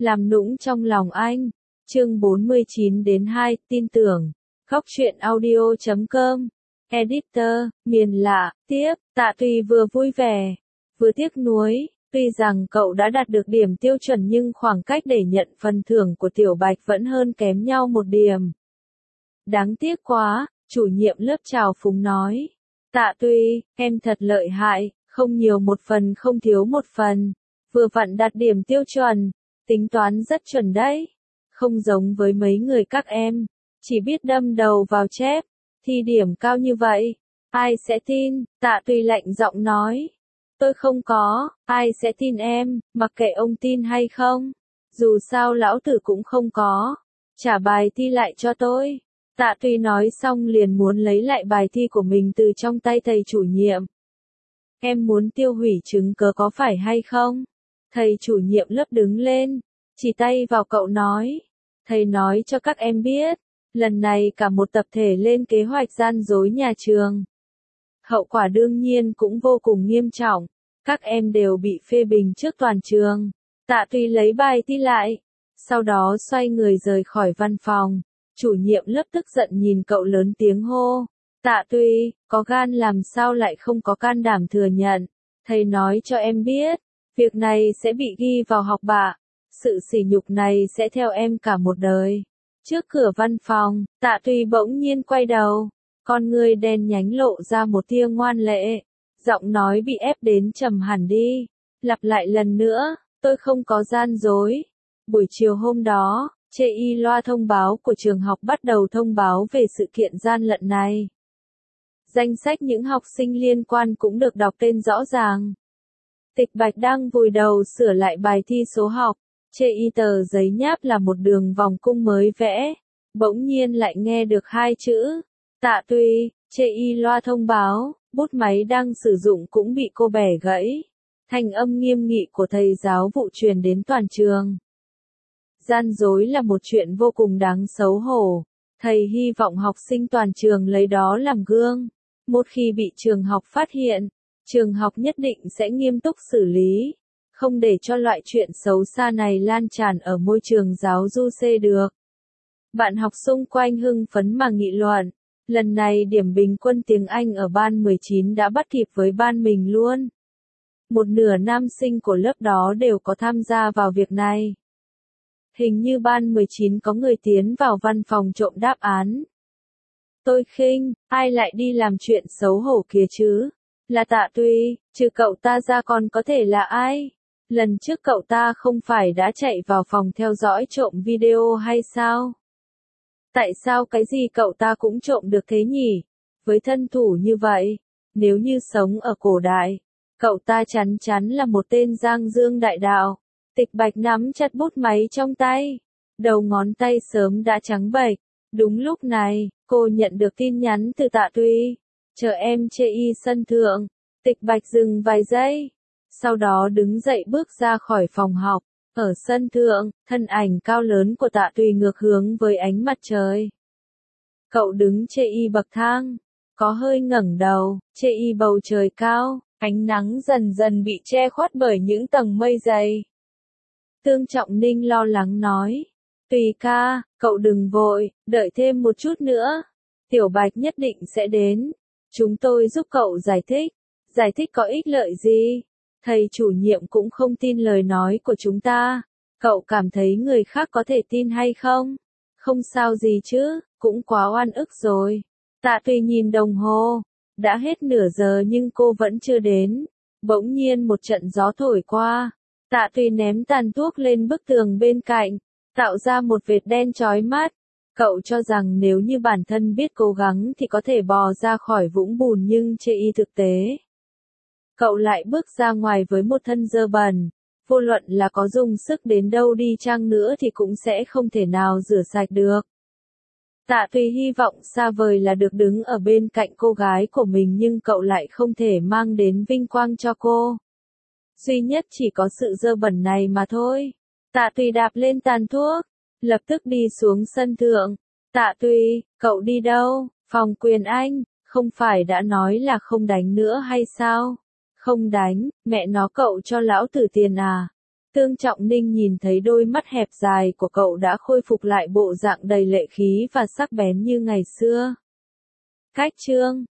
làm nũng trong lòng anh. Chương 49-2, tin tưởng. Góc truyện audio.com. Editor, miền lạ, tiếp, Tạ Tùy vừa vui vẻ, vừa tiếc nuối. Tuy rằng cậu đã đạt được điểm tiêu chuẩn nhưng khoảng cách để nhận phần thưởng của Tiểu Bạch vẫn hơn kém nhau một điểm. Đáng tiếc quá, chủ nhiệm lớp trào phúng nói. Tạ Tùy, em thật lợi hại, không nhiều một phần không thiếu một phần. Vừa vặn đạt điểm tiêu chuẩn, tính toán rất chuẩn đấy. Không giống với mấy người các em, chỉ biết đâm đầu vào chép, thi điểm cao như vậy. Ai sẽ tin? Tạ Tùy lạnh giọng nói. Tôi không có, ai sẽ tin em, mặc kệ ông tin hay không. Dù sao lão tử cũng không có. Trả bài thi lại cho tôi. Tạ Tùy nói xong liền muốn lấy lại bài thi của mình từ trong tay thầy chủ nhiệm. Em muốn tiêu hủy chứng cớ có phải hay không? Thầy chủ nhiệm lớp đứng lên, chỉ tay vào cậu nói. Thầy nói cho các em biết, lần này cả một tập thể lên kế hoạch gian dối nhà trường. Hậu quả đương nhiên cũng vô cùng nghiêm trọng, các em đều bị phê bình trước toàn trường. Tạ Tùy lấy bài thi lại, sau đó xoay người rời khỏi văn phòng. Chủ nhiệm lớp tức giận nhìn cậu lớn tiếng hô. Tạ Tùy, có gan làm sao lại không có can đảm thừa nhận. Thầy nói cho em biết, việc này sẽ bị ghi vào học bạ. Sự sỉ nhục này sẽ theo em cả một đời. Trước cửa văn phòng, Tạ Tùy bỗng nhiên quay đầu. Con ngươi đen nhánh lộ ra một tia ngoan lệ. Giọng nói bị ép đến trầm hẳn đi. Lặp lại lần nữa, tôi không có gian dối. Buổi chiều hôm đó, Chê loa thông báo của trường học bắt đầu thông báo về sự kiện gian lận này. Danh sách những học sinh liên quan cũng được đọc tên rõ ràng. Tịch Bạch đang vùi đầu sửa lại bài thi số học. Chê tờ giấy nháp là một đường vòng cung mới vẽ. Bỗng nhiên lại nghe được hai chữ. Tạ Tùy, Chê loa thông báo, bút máy đang sử dụng cũng bị cô bẻ gãy. Thanh âm nghiêm nghị của thầy giáo vụ truyền đến toàn trường. Gian dối là một chuyện vô cùng đáng xấu hổ. Thầy hy vọng học sinh toàn trường lấy đó làm gương. Một khi bị trường học phát hiện, trường học nhất định sẽ nghiêm túc xử lý. Không để cho loại chuyện xấu xa này lan tràn ở môi trường giáo du xê được. Bạn học xung quanh hưng phấn mà nghị luận. Lần này điểm bình quân tiếng Anh ở ban 19 đã bắt kịp với ban mình luôn. Một nửa nam sinh của lớp đó đều có tham gia vào việc này. Hình như ban 19 có người tiến vào văn phòng trộm đáp án. Tôi khinh, ai lại đi làm chuyện xấu hổ kia chứ? Là Tạ Tùy, trừ cậu ta ra còn có thể là ai? Lần trước cậu ta không phải đã chạy vào phòng theo dõi trộm video hay sao? Tại sao cái gì cậu ta cũng trộm được thế nhỉ? Với thân thủ như vậy, nếu như sống ở cổ đại, cậu ta chắn chắn là một tên giang dương đại đạo. Tịch Bạch nắm chặt bút máy trong tay, đầu ngón tay sớm đã trắng bệch. Đúng lúc này, cô nhận được tin nhắn từ Tạ Tùy. Chờ em Chê sân thượng. Tịch Bạch dừng vài giây, sau đó đứng dậy bước ra khỏi phòng học. Ở sân thượng, thân ảnh cao lớn của Tạ Tùy ngược hướng với ánh mặt trời. Cậu đứng Chê bậc thang, có hơi ngẩng đầu, Chê bầu trời cao, ánh nắng dần dần bị che khuất bởi những tầng mây dày. Tương Trọng Ninh lo lắng nói. Tùy ca, cậu đừng vội, đợi thêm một chút nữa. Tiểu Bạch nhất định sẽ đến. Chúng tôi giúp cậu giải thích. Giải thích có ích lợi gì? Thầy chủ nhiệm cũng không tin lời nói của chúng ta. Cậu cảm thấy người khác có thể tin hay không? Không sao gì chứ, cũng quá oan ức rồi. Tạ Tùy nhìn đồng hồ. Đã hết nửa giờ nhưng cô vẫn chưa đến. Bỗng nhiên một trận gió thổi qua. Tạ Tùy ném tàn thuốc lên bức tường bên cạnh, tạo ra một vệt đen chói mắt. Cậu cho rằng nếu như bản thân biết cố gắng thì có thể bò ra khỏi vũng bùn nhưng Chê thực tế. Cậu lại bước ra ngoài với một thân dơ bẩn. Vô luận là có dùng sức đến đâu đi chăng nữa thì cũng sẽ không thể nào rửa sạch được. Tạ Tùy hy vọng xa vời là được đứng ở bên cạnh cô gái của mình nhưng cậu lại không thể mang đến vinh quang cho cô. Duy nhất chỉ có sự dơ bẩn này mà thôi. Tạ Tùy đạp lên tàn thuốc, lập tức đi xuống sân thượng. Tạ Tùy, cậu đi đâu? Phòng Quyền Anh, không phải đã nói là không đánh nữa hay sao? Không đánh, mẹ nó cậu cho lão tử tiền à? Tương Trọng Ninh nhìn thấy đôi mắt hẹp dài của cậu đã khôi phục lại bộ dạng đầy lệ khí và sắc bén như ngày xưa. Cách chương